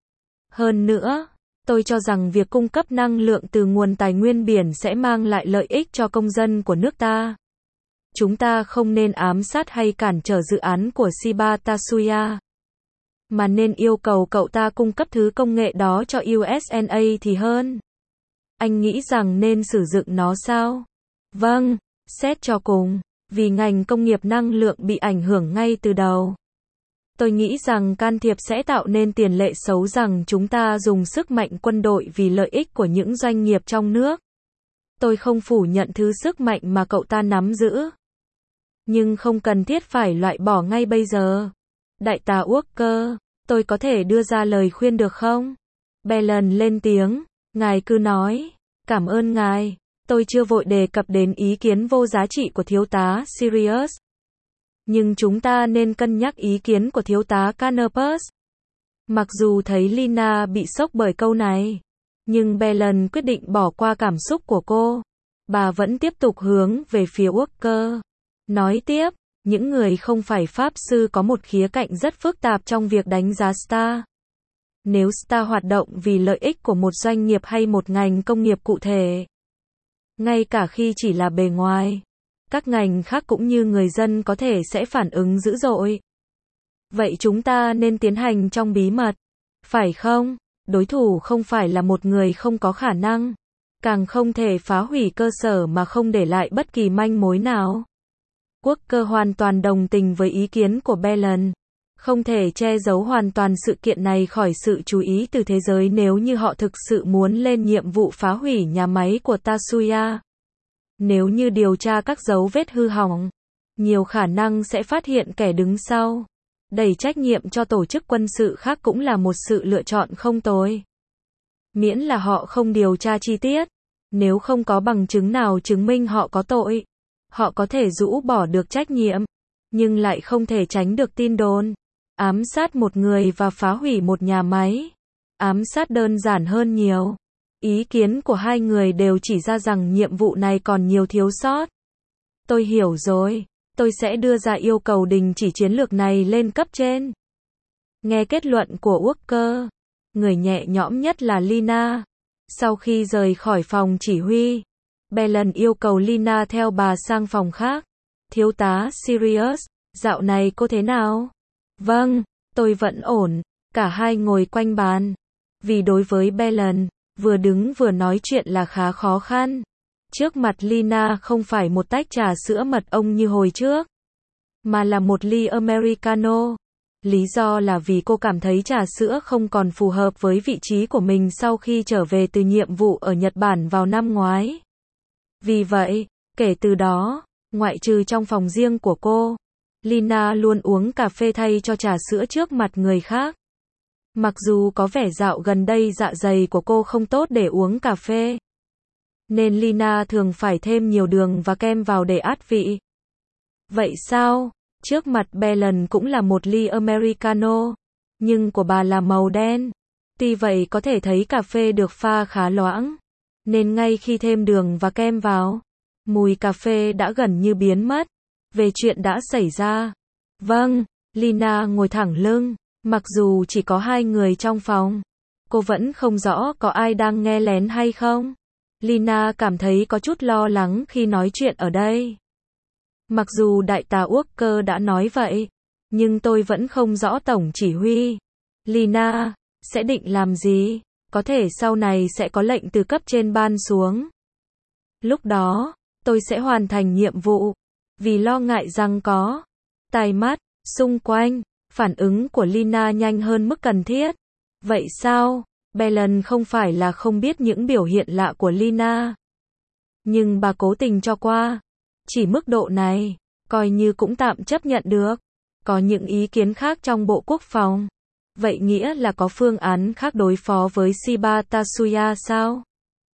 Hơn nữa, tôi cho rằng việc cung cấp năng lượng từ nguồn tài nguyên biển sẽ mang lại lợi ích cho công dân của nước ta. Chúng ta không nên ám sát hay cản trở dự án của Shiba Tatsuya, mà nên yêu cầu cậu ta cung cấp thứ công nghệ đó cho u ét en a thì hơn. Anh nghĩ rằng nên sử dụng nó sao? Vâng, xét cho cùng, vì ngành công nghiệp năng lượng bị ảnh hưởng ngay từ đầu. Tôi nghĩ rằng can thiệp sẽ tạo nên tiền lệ xấu rằng chúng ta dùng sức mạnh quân đội vì lợi ích của những doanh nghiệp trong nước. Tôi không phủ nhận thứ sức mạnh mà cậu ta nắm giữ, nhưng không cần thiết phải loại bỏ ngay bây giờ. Đại tá Walker, tôi có thể đưa ra lời khuyên được không? Belen lên tiếng, ngài cứ nói. Cảm ơn ngài. Tôi chưa vội đề cập đến ý kiến vô giá trị của thiếu tá Sirius. Nhưng chúng ta nên cân nhắc ý kiến của thiếu tá Canopus. Mặc dù thấy Lina bị sốc bởi câu này, nhưng Belen quyết định bỏ qua cảm xúc của cô. Bà vẫn tiếp tục hướng về phía Walker. Nói tiếp, những người không phải pháp sư có một khía cạnh rất phức tạp trong việc đánh giá Star. Nếu Star hoạt động vì lợi ích của một doanh nghiệp hay một ngành công nghiệp cụ thể, ngay cả khi chỉ là bề ngoài, các ngành khác cũng như người dân có thể sẽ phản ứng dữ dội. Vậy chúng ta nên tiến hành trong bí mật, phải không? Đối thủ không phải là một người không có khả năng, càng không thể phá hủy cơ sở mà không để lại bất kỳ manh mối nào. Walker hoàn toàn đồng tình với ý kiến của Belen. Không thể che giấu hoàn toàn sự kiện này khỏi sự chú ý từ thế giới nếu như họ thực sự muốn lên nhiệm vụ phá hủy nhà máy của Tatsuya. Nếu như điều tra các dấu vết hư hỏng, nhiều khả năng sẽ phát hiện kẻ đứng sau. Đẩy trách nhiệm cho tổ chức quân sự khác cũng là một sự lựa chọn không tồi. Miễn là họ không điều tra chi tiết, nếu không có bằng chứng nào chứng minh họ có tội, họ có thể rũ bỏ được trách nhiệm, nhưng lại không thể tránh được tin đồn. Ám sát một người và phá hủy một nhà máy. Ám sát đơn giản hơn nhiều. Ý kiến của hai người đều chỉ ra rằng nhiệm vụ này còn nhiều thiếu sót. Tôi hiểu rồi. Tôi sẽ đưa ra yêu cầu đình chỉ chiến lược này lên cấp trên. Nghe kết luận của Walker, người nhẹ nhõm nhất là Lina. Sau khi rời khỏi phòng chỉ huy, Belen yêu cầu Lina theo bà sang phòng khác. Thiếu tá Sirius, dạo này cô thế nào? Vâng, tôi vẫn ổn. Cả hai ngồi quanh bàn. Vì đối với Belen, vừa đứng vừa nói chuyện là khá khó khăn. Trước mặt Lina không phải một tách trà sữa mật ong như hồi trước, mà là một ly Americano. Lý do là vì cô cảm thấy trà sữa không còn phù hợp với vị trí của mình sau khi trở về từ nhiệm vụ ở Nhật Bản vào năm ngoái. Vì vậy, kể từ đó, ngoại trừ trong phòng riêng của cô, Lina luôn uống cà phê thay cho trà sữa trước mặt người khác. Mặc dù có vẻ dạo gần đây dạ dày của cô không tốt để uống cà phê, nên Lina thường phải thêm nhiều đường và kem vào để át vị. Vậy sao? Trước mặt Belen cũng là một ly Americano, nhưng của bà là màu đen. Tuy vậy có thể thấy cà phê được pha khá loãng, nên ngay khi thêm đường và kem vào, mùi cà phê đã gần như biến mất. Về chuyện đã xảy ra. Vâng, Lina ngồi thẳng lưng, mặc dù chỉ có hai người trong phòng. Cô vẫn không rõ có ai đang nghe lén hay không. Lina cảm thấy có chút lo lắng khi nói chuyện ở đây. Mặc dù đại tá Walker đã nói vậy, nhưng tôi vẫn không rõ tổng chỉ huy Lina sẽ định làm gì. Có thể sau này sẽ có lệnh từ cấp trên ban xuống. Lúc đó, tôi sẽ hoàn thành nhiệm vụ. Vì lo ngại rằng có tai mắt xung quanh, phản ứng của Lina nhanh hơn mức cần thiết. Vậy sao? Belen không phải là không biết những biểu hiện lạ của Lina, nhưng bà cố tình cho qua. Chỉ mức độ này, coi như cũng tạm chấp nhận được. Có những ý kiến khác trong Bộ Quốc phòng. Vậy nghĩa là có phương án khác đối phó với Shiba Tatsuya sao?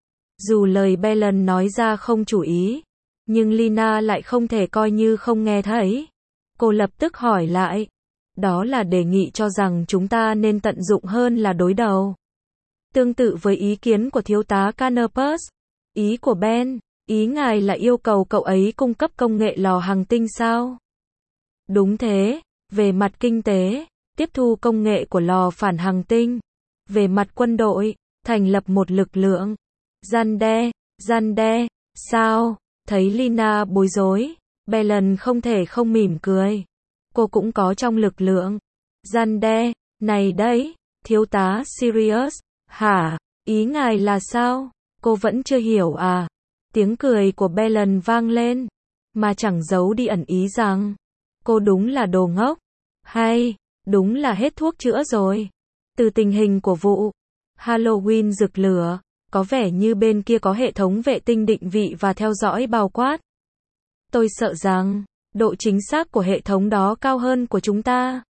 Dù lời Belen nói ra không chủ ý, nhưng Lina lại không thể coi như không nghe thấy. Cô lập tức hỏi lại. Đó là đề nghị cho rằng chúng ta nên tận dụng hơn là đối đầu. Tương tự với ý kiến của thiếu tá Canopus. Ý của Ben, ý ngài là yêu cầu cậu ấy cung cấp công nghệ lò hành tinh sao? Đúng thế, về mặt kinh tế, tiếp thu công nghệ của lò phản hành tinh. Về mặt quân đội, thành lập một lực lượng. Gian đe, gian đe, sao? Thấy Lina bối rối, Belen không thể không mỉm cười. Cô cũng có trong lực lượng. Gian đe, này đấy, thiếu tá Sirius, hả? Ý ngài là sao? Cô vẫn chưa hiểu à? Tiếng cười của Belen vang lên, mà chẳng giấu đi ẩn ý rằng, cô đúng là đồ ngốc. Hay, đúng là hết thuốc chữa rồi. Từ tình hình của vụ Halloween rực lửa, có vẻ như bên kia có hệ thống vệ tinh định vị và theo dõi bao quát. Tôi sợ rằng, độ chính xác của hệ thống đó cao hơn của chúng ta.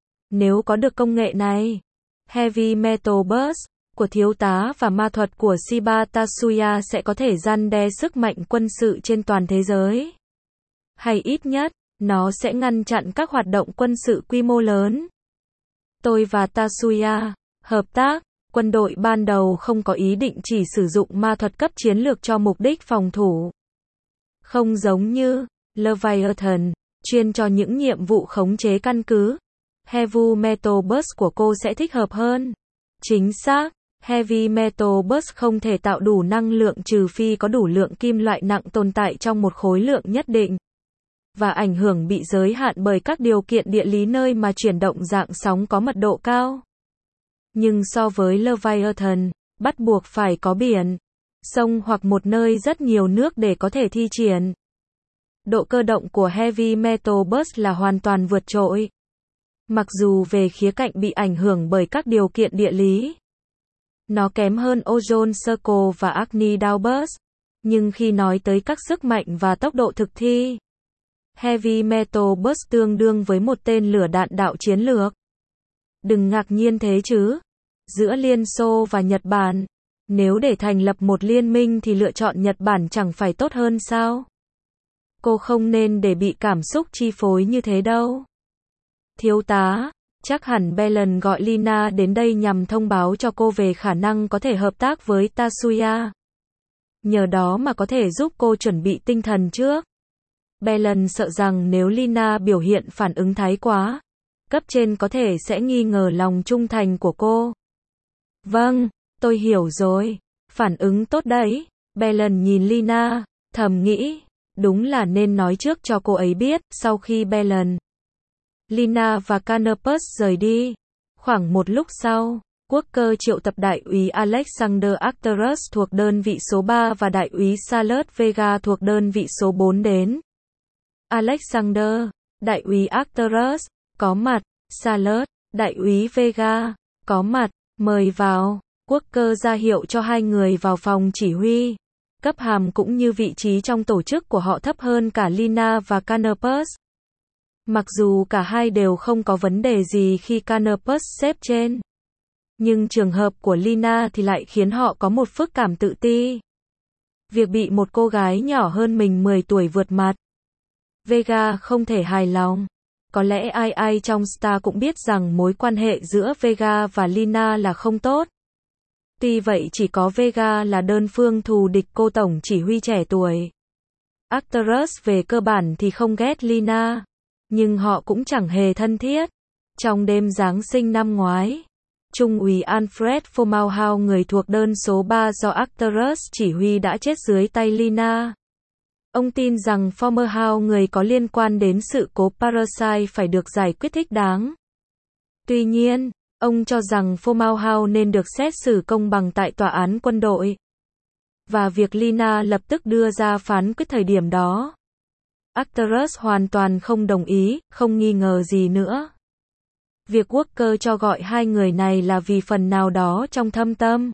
Nếu có được công nghệ này, Heavy Metal Burst của thiếu tá và ma thuật của Shiba Tatsuya sẽ có thể răn đe sức mạnh quân sự trên toàn thế giới. Hay ít nhất, nó sẽ ngăn chặn các hoạt động quân sự quy mô lớn. Tôi và Tatsuya hợp tác. Quân đội ban đầu không có ý định chỉ sử dụng ma thuật cấp chiến lược cho mục đích phòng thủ. Không giống như Leviathan, chuyên cho những nhiệm vụ khống chế căn cứ. Heavy Metal Burst của cô sẽ thích hợp hơn. Chính xác, Heavy Metal Burst không thể tạo đủ năng lượng trừ phi có đủ lượng kim loại nặng tồn tại trong một khối lượng nhất định. Và ảnh hưởng bị giới hạn bởi các điều kiện địa lý nơi mà chuyển động dạng sóng có mật độ cao. Nhưng so với Leviathan, bắt buộc phải có biển, sông hoặc một nơi rất nhiều nước để có thể thi triển. Độ cơ động của Heavy Metal Burst là hoàn toàn vượt trội. Mặc dù về khía cạnh bị ảnh hưởng bởi các điều kiện địa lý, nó kém hơn Ozone Circle và Agni Downburst, nhưng khi nói tới các sức mạnh và tốc độ thực thi, Heavy Metal Burst tương đương với một tên lửa đạn đạo chiến lược. Đừng ngạc nhiên thế chứ. Giữa Liên Xô và Nhật Bản, nếu để thành lập một liên minh thì lựa chọn Nhật Bản chẳng phải tốt hơn sao? Cô không nên để bị cảm xúc chi phối như thế đâu. Thiếu tá, chắc hẳn Belen gọi Lina đến đây nhằm thông báo cho cô về khả năng có thể hợp tác với Tatsuya. Nhờ đó mà có thể giúp cô chuẩn bị tinh thần trước. Belen sợ rằng nếu Lina biểu hiện phản ứng thái quá, cấp trên có thể sẽ nghi ngờ lòng trung thành của cô. Vâng, tôi hiểu rồi. Phản ứng tốt đấy. Belen nhìn Lina, thầm nghĩ, đúng là nên nói trước cho cô ấy biết. Sau khi Belen, Lina và Canopus rời đi, khoảng một lúc sau, Walker triệu tập đại úy Alexander Arcturus thuộc đơn vị số ba và đại úy Charles Vega thuộc đơn vị số bốn đến. Alexander, đại úy Arcturus, có mặt. Charles, đại úy Vega, có mặt. Mời vào. Walker ra hiệu cho hai người vào phòng chỉ huy. Cấp hàm cũng như vị trí trong tổ chức của họ thấp hơn cả Lina và Canopus. Mặc dù cả hai đều không có vấn đề gì khi Canopus xếp trên, nhưng trường hợp của Lina thì lại khiến họ có một phức cảm tự ti. Việc bị một cô gái nhỏ hơn mình mười tuổi vượt mặt. Vega không thể hài lòng. Có lẽ ai ai trong Star cũng biết rằng mối quan hệ giữa Vega và Lina là không tốt. Tuy vậy chỉ có Vega là đơn phương thù địch cô tổng chỉ huy trẻ tuổi. Arcturus về cơ bản thì không ghét Lina, nhưng họ cũng chẳng hề thân thiết. Trong đêm Giáng sinh năm ngoái, Trung úy Alfred Fomalhaut, người thuộc đơn số ba do Arcturus chỉ huy, đã chết dưới tay Lina. Ông tin rằng Fomalhaut, người có liên quan đến sự cố Parasite, phải được giải quyết thích đáng. Tuy nhiên, ông cho rằng Fomalhaut nên được xét xử công bằng tại tòa án quân đội. Và việc Lina lập tức đưa ra phán quyết thời điểm đó, Arcturus hoàn toàn không đồng ý, không nghi ngờ gì nữa. Việc Walker cho gọi hai người này là vì phần nào đó trong thâm tâm.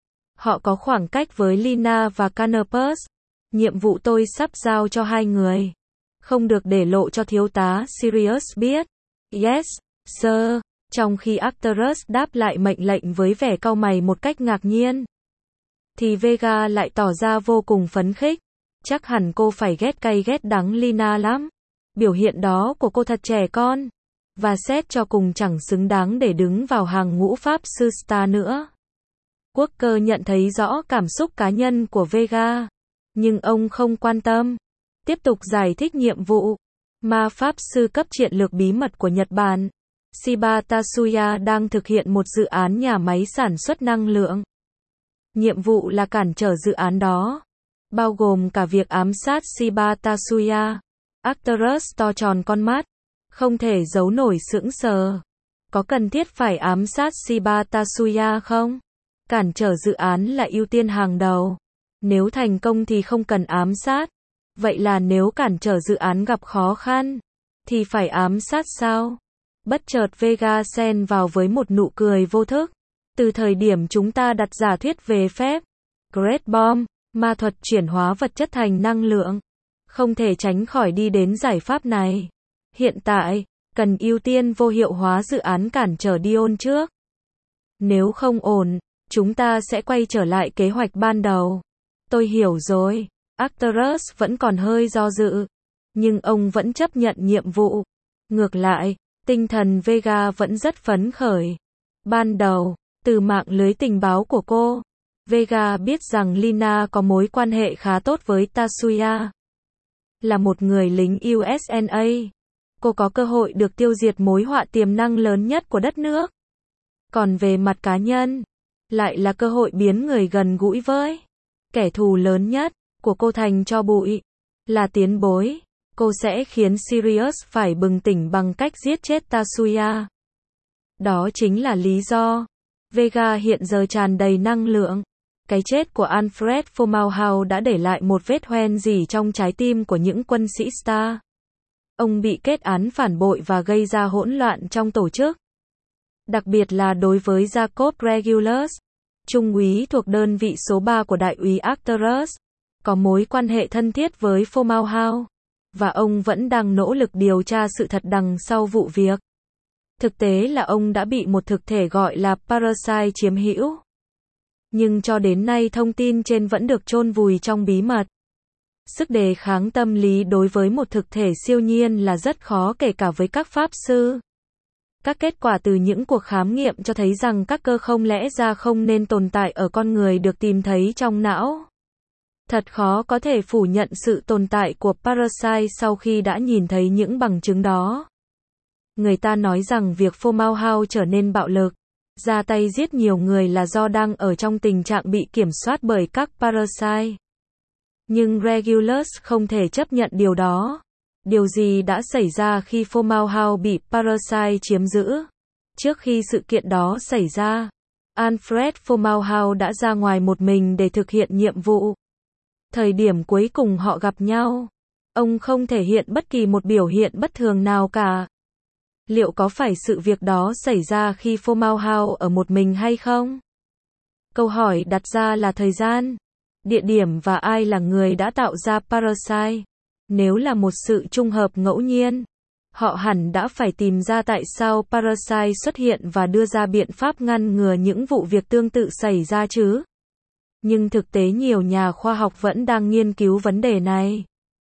Họ có khoảng cách với Lina và Canopus. Nhiệm vụ tôi sắp giao cho hai người không được để lộ cho thiếu tá Sirius biết. Yes, sir. Trong khi Arcturus đáp lại mệnh lệnh với vẻ cau mày một cách ngạc nhiên, thì Vega lại tỏ ra vô cùng phấn khích. Chắc hẳn cô phải ghét cay ghét đắng Lina lắm. Biểu hiện đó của cô thật trẻ con, và xét cho cùng chẳng xứng đáng để đứng vào hàng ngũ pháp sư Star nữa. Walker nhận thấy rõ cảm xúc cá nhân của Vega, nhưng ông không quan tâm. Tiếp tục giải thích nhiệm vụ. Ma pháp sư cấp chiến lược bí mật của Nhật Bản, Shiba Tatsuya, đang thực hiện một dự án nhà máy sản xuất năng lượng. Nhiệm vụ là cản trở dự án đó, bao gồm cả việc ám sát Shiba Tatsuya. Arcturus to tròn con mắt, không thể giấu nổi sững sờ. Có cần thiết phải ám sát Shiba Tatsuya không? Cản trở dự án là ưu tiên hàng đầu. Nếu thành công thì không cần ám sát. Vậy là nếu cản trở dự án gặp khó khăn, thì phải ám sát sao? Bất chợt Vega xen vào với một nụ cười vô thức. Từ thời điểm chúng ta đặt giả thuyết về phép Great Bomb, ma thuật chuyển hóa vật chất thành năng lượng, không thể tránh khỏi đi đến giải pháp này. Hiện tại, cần ưu tiên vô hiệu hóa dự án cản trở Dion trước. Nếu không ổn, chúng ta sẽ quay trở lại kế hoạch ban đầu. Tôi hiểu rồi. Arcturus vẫn còn hơi do dự, nhưng ông vẫn chấp nhận nhiệm vụ. Ngược lại, tinh thần Vega vẫn rất phấn khởi. Ban đầu, từ mạng lưới tình báo của cô, Vega biết rằng Lina có mối quan hệ khá tốt với Tatsuya. Là một người lính u ét en a, cô có cơ hội được tiêu diệt mối họa tiềm năng lớn nhất của đất nước. Còn về mặt cá nhân, lại là cơ hội biến người gần gũi với kẻ thù lớn nhất của cô thành tro bụi. Là tiến bối, cô sẽ khiến Sirius phải bừng tỉnh bằng cách giết chết Tatsuya. Đó chính là lý do Vega hiện giờ tràn đầy năng lượng. Cái chết của Alfred Fomalhaut đã để lại một vết hoen rỉ trong trái tim của những quân sĩ Star. Ông bị kết án phản bội và gây ra hỗn loạn trong tổ chức. Đặc biệt là đối với Jacob Regulus, trung úy thuộc đơn vị số ba của đại úy Arcturus, có mối quan hệ thân thiết với Fomalhaut. và ông vẫn đang nỗ lực điều tra sự thật đằng sau vụ việc. Thực tế là ông đã bị một thực thể gọi là Parasite chiếm hữu. Nhưng cho đến nay thông tin trên vẫn được chôn vùi trong bí mật. Sức đề kháng tâm lý đối với một thực thể siêu nhiên là rất khó kể cả với các pháp sư. Các kết quả từ những cuộc khám nghiệm cho thấy rằng các cơ không lẽ ra không nên tồn tại ở con người được tìm thấy trong não. Thật khó có thể phủ nhận sự tồn tại của Parasite sau khi đã nhìn thấy những bằng chứng đó. Người ta nói rằng việc Fomalhaut trở nên bạo lực, ra tay giết nhiều người là do đang ở trong tình trạng bị kiểm soát bởi các Parasite. Nhưng Regulus không thể chấp nhận điều đó. Điều gì đã xảy ra khi Fomalhaut bị Parasite chiếm giữ? Trước khi sự kiện đó xảy ra, Alfred Fomalhaut đã ra ngoài một mình để thực hiện nhiệm vụ. Thời điểm cuối cùng họ gặp nhau, ông không thể hiện bất kỳ một biểu hiện bất thường nào cả. Liệu có phải sự việc đó xảy ra khi Fomalhaut ở một mình hay không? Câu hỏi đặt ra là thời gian, địa điểm và ai là người đã tạo ra Parasite. Nếu là một sự trùng hợp ngẫu nhiên, họ hẳn đã phải tìm ra tại sao Parasite xuất hiện và đưa ra biện pháp ngăn ngừa những vụ việc tương tự xảy ra chứ. Nhưng thực tế nhiều nhà khoa học vẫn đang nghiên cứu vấn đề này.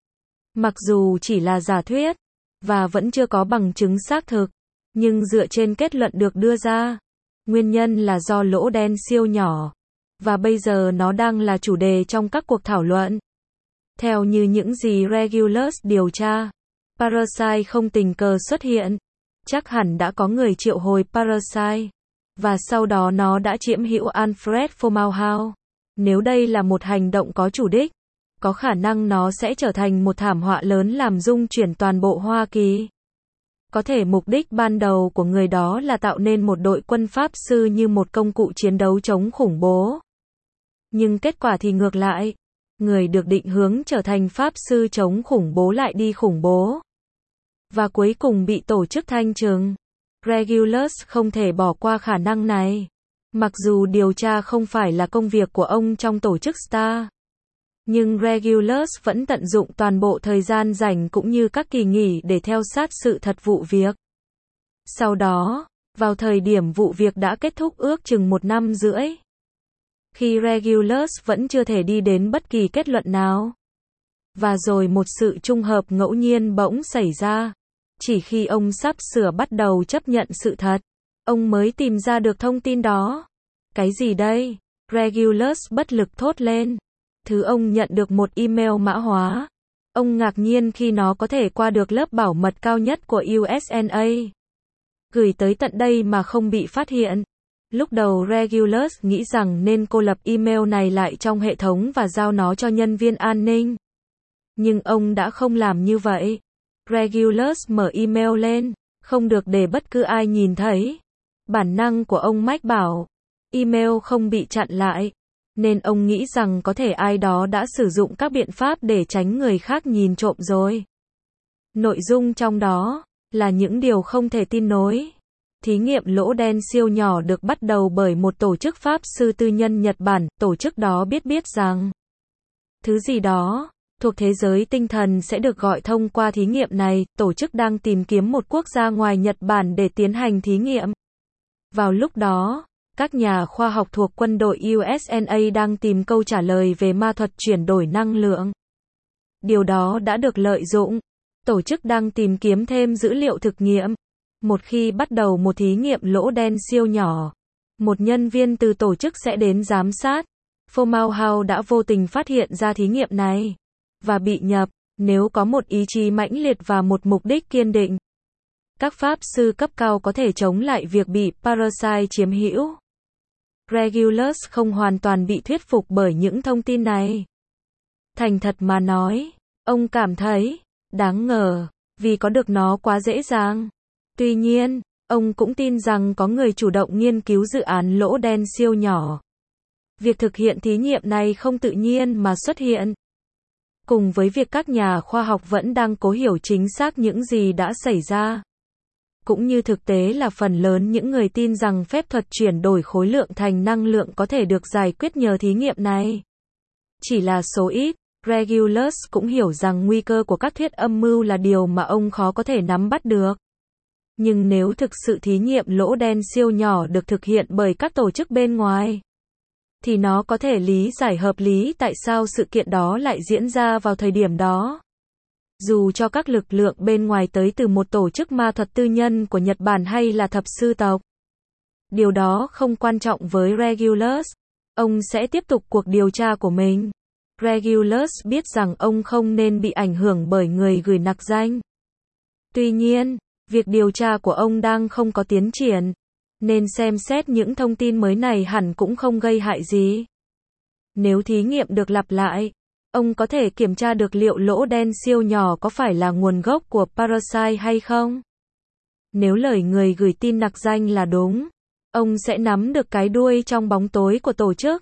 Mặc dù chỉ là giả thuyết, và vẫn chưa có bằng chứng xác thực, nhưng dựa trên kết luận được đưa ra, nguyên nhân là do lỗ đen siêu nhỏ, và bây giờ nó đang là chủ đề trong các cuộc thảo luận. Theo như những gì Regulus điều tra, Parasite không tình cờ xuất hiện, chắc hẳn đã có người triệu hồi Parasite, và sau đó nó đã chiếm hữu Alfred Fomalhaut. Nếu đây là một hành động có chủ đích, có khả năng nó sẽ trở thành một thảm họa lớn làm rung chuyển toàn bộ Hoa Kỳ. Có thể mục đích ban đầu của người đó là tạo nên một đội quân pháp sư như một công cụ chiến đấu chống khủng bố. Nhưng kết quả thì ngược lại. Người được định hướng trở thành pháp sư chống khủng bố lại đi khủng bố. Và cuối cùng bị tổ chức thanh trừng. Regulus không thể bỏ qua khả năng này. Mặc dù điều tra không phải là công việc của ông trong tổ chức Star. Nhưng Regulus vẫn tận dụng toàn bộ thời gian rảnh cũng như các kỳ nghỉ để theo sát sự thật vụ việc. Sau đó, vào thời điểm vụ việc đã kết thúc ước chừng một năm rưỡi. Khi Regulus vẫn chưa thể đi đến bất kỳ kết luận nào. Và rồi một sự trùng hợp ngẫu nhiên bỗng xảy ra. Chỉ khi ông sắp sửa bắt đầu chấp nhận sự thật, ông mới tìm ra được thông tin đó. Cái gì đây? Regulus bất lực thốt lên. Thứ ông nhận được một email mã hóa. Ông ngạc nhiên khi nó có thể qua được lớp bảo mật cao nhất của u ét en a. Gửi tới tận đây mà không bị phát hiện. Lúc đầu Regulus nghĩ rằng nên cô lập email này lại trong hệ thống và giao nó cho nhân viên an ninh. Nhưng ông đã không làm như vậy. Regulus mở email lên, không được để bất cứ ai nhìn thấy. Bản năng của ông mách bảo, email không bị chặn lại, nên ông nghĩ rằng có thể ai đó đã sử dụng các biện pháp để tránh người khác nhìn trộm rồi. Nội dung trong đó là những điều không thể tin nổi. Thí nghiệm lỗ đen siêu nhỏ được bắt đầu bởi một tổ chức pháp sư tư nhân Nhật Bản. Tổ chức đó biết biết rằng thứ gì đó thuộc thế giới tinh thần sẽ được gọi thông qua thí nghiệm này. Tổ chức đang tìm kiếm một quốc gia ngoài Nhật Bản để tiến hành thí nghiệm. Vào lúc đó, các nhà khoa học thuộc quân đội u ét en a đang tìm câu trả lời về ma thuật chuyển đổi năng lượng. Điều đó đã được lợi dụng. Tổ chức đang tìm kiếm thêm dữ liệu thực nghiệm. Một khi bắt đầu một thí nghiệm lỗ đen siêu nhỏ, một nhân viên từ tổ chức sẽ đến giám sát. Fomalhaut đã vô tình phát hiện ra thí nghiệm này và bị nhập. Nếu có một ý chí mãnh liệt và một mục đích kiên định, các pháp sư cấp cao có thể chống lại việc bị Parasite chiếm hữu. Regulus không hoàn toàn bị thuyết phục bởi những thông tin này. Thành thật mà nói, ông cảm thấy đáng ngờ vì có được nó quá dễ dàng. Tuy nhiên, ông cũng tin rằng có người chủ động nghiên cứu dự án lỗ đen siêu nhỏ. Việc thực hiện thí nghiệm này không tự nhiên mà xuất hiện. Cùng với việc các nhà khoa học vẫn đang cố hiểu chính xác những gì đã xảy ra. Cũng như thực tế là phần lớn những người tin rằng phép thuật chuyển đổi khối lượng thành năng lượng có thể được giải quyết nhờ thí nghiệm này. Chỉ là số ít, Regulus cũng hiểu rằng nguy cơ của các thuyết âm mưu là điều mà ông khó có thể nắm bắt được. Nhưng nếu thực sự thí nghiệm lỗ đen siêu nhỏ được thực hiện bởi các tổ chức bên ngoài, thì nó có thể lý giải hợp lý tại sao sự kiện đó lại diễn ra vào thời điểm đó. Dù cho các lực lượng bên ngoài tới từ một tổ chức ma thuật tư nhân của Nhật Bản hay là thập sư tộc. Điều đó không quan trọng với Regulus. Ông sẽ tiếp tục cuộc điều tra của mình. Regulus biết rằng ông không nên bị ảnh hưởng bởi người gửi nặc danh. Tuy nhiên, việc điều tra của ông đang không có tiến triển, nên xem xét những thông tin mới này hẳn cũng không gây hại gì. Nếu thí nghiệm được lặp lại, ông có thể kiểm tra được liệu lỗ đen siêu nhỏ có phải là nguồn gốc của parasite hay không. Nếu lời người gửi tin nặc danh là đúng, ông sẽ nắm được cái đuôi trong bóng tối của tổ chức.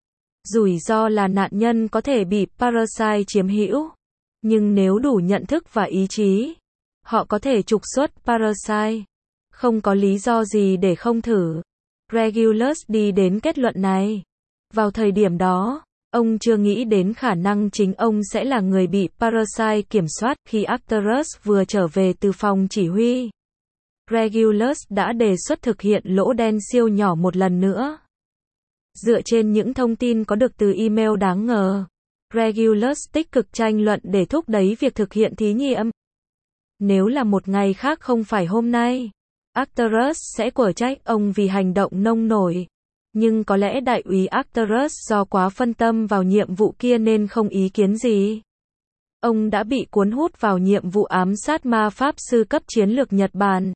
Rủi ro là nạn nhân có thể bị parasite chiếm hữu, nhưng nếu đủ nhận thức và ý chí, họ có thể trục xuất parasite. Không có lý do gì để không thử. Regulus đi đến kết luận này. Vào thời điểm đó, ông chưa nghĩ đến khả năng chính ông sẽ là người bị parasite kiểm soát. Khi Arcturus vừa trở về từ phòng chỉ huy, Regulus đã đề xuất thực hiện lỗ đen siêu nhỏ một lần nữa. Dựa trên những thông tin có được từ email đáng ngờ, Regulus tích cực tranh luận để thúc đẩy việc thực hiện thí nghiệm. Nếu là một ngày khác không phải hôm nay, Arcturus sẽ quở trách ông vì hành động nông nổi. Nhưng có lẽ đại úy Arcturus do quá phân tâm vào nhiệm vụ kia nên không ý kiến gì. Ông đã bị cuốn hút vào nhiệm vụ ám sát ma pháp sư cấp chiến lược Nhật Bản.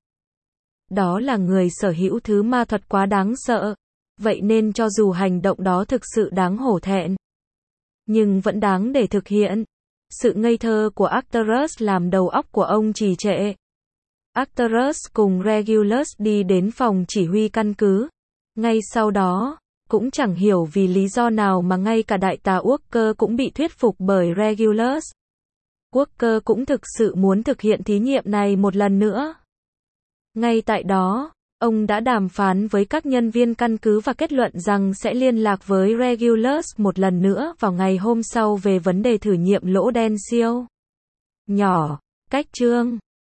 Đó là người sở hữu thứ ma thuật quá đáng sợ. Vậy nên cho dù hành động đó thực sự đáng hổ thẹn, nhưng vẫn đáng để thực hiện. Sự ngây thơ của Arcturus làm đầu óc của ông trì trệ. Arcturus cùng Regulus đi đến phòng chỉ huy căn cứ. Ngay sau đó, cũng chẳng hiểu vì lý do nào mà ngay cả đại tá Walker cũng bị thuyết phục bởi Regulus. Walker cũng thực sự muốn thực hiện thí nghiệm này một lần nữa. Ngay tại đó, ông đã đàm phán với các nhân viên căn cứ và kết luận rằng sẽ liên lạc với Regulus một lần nữa vào ngày hôm sau về vấn đề thử nghiệm lỗ đen siêu nhỏ. Cách chương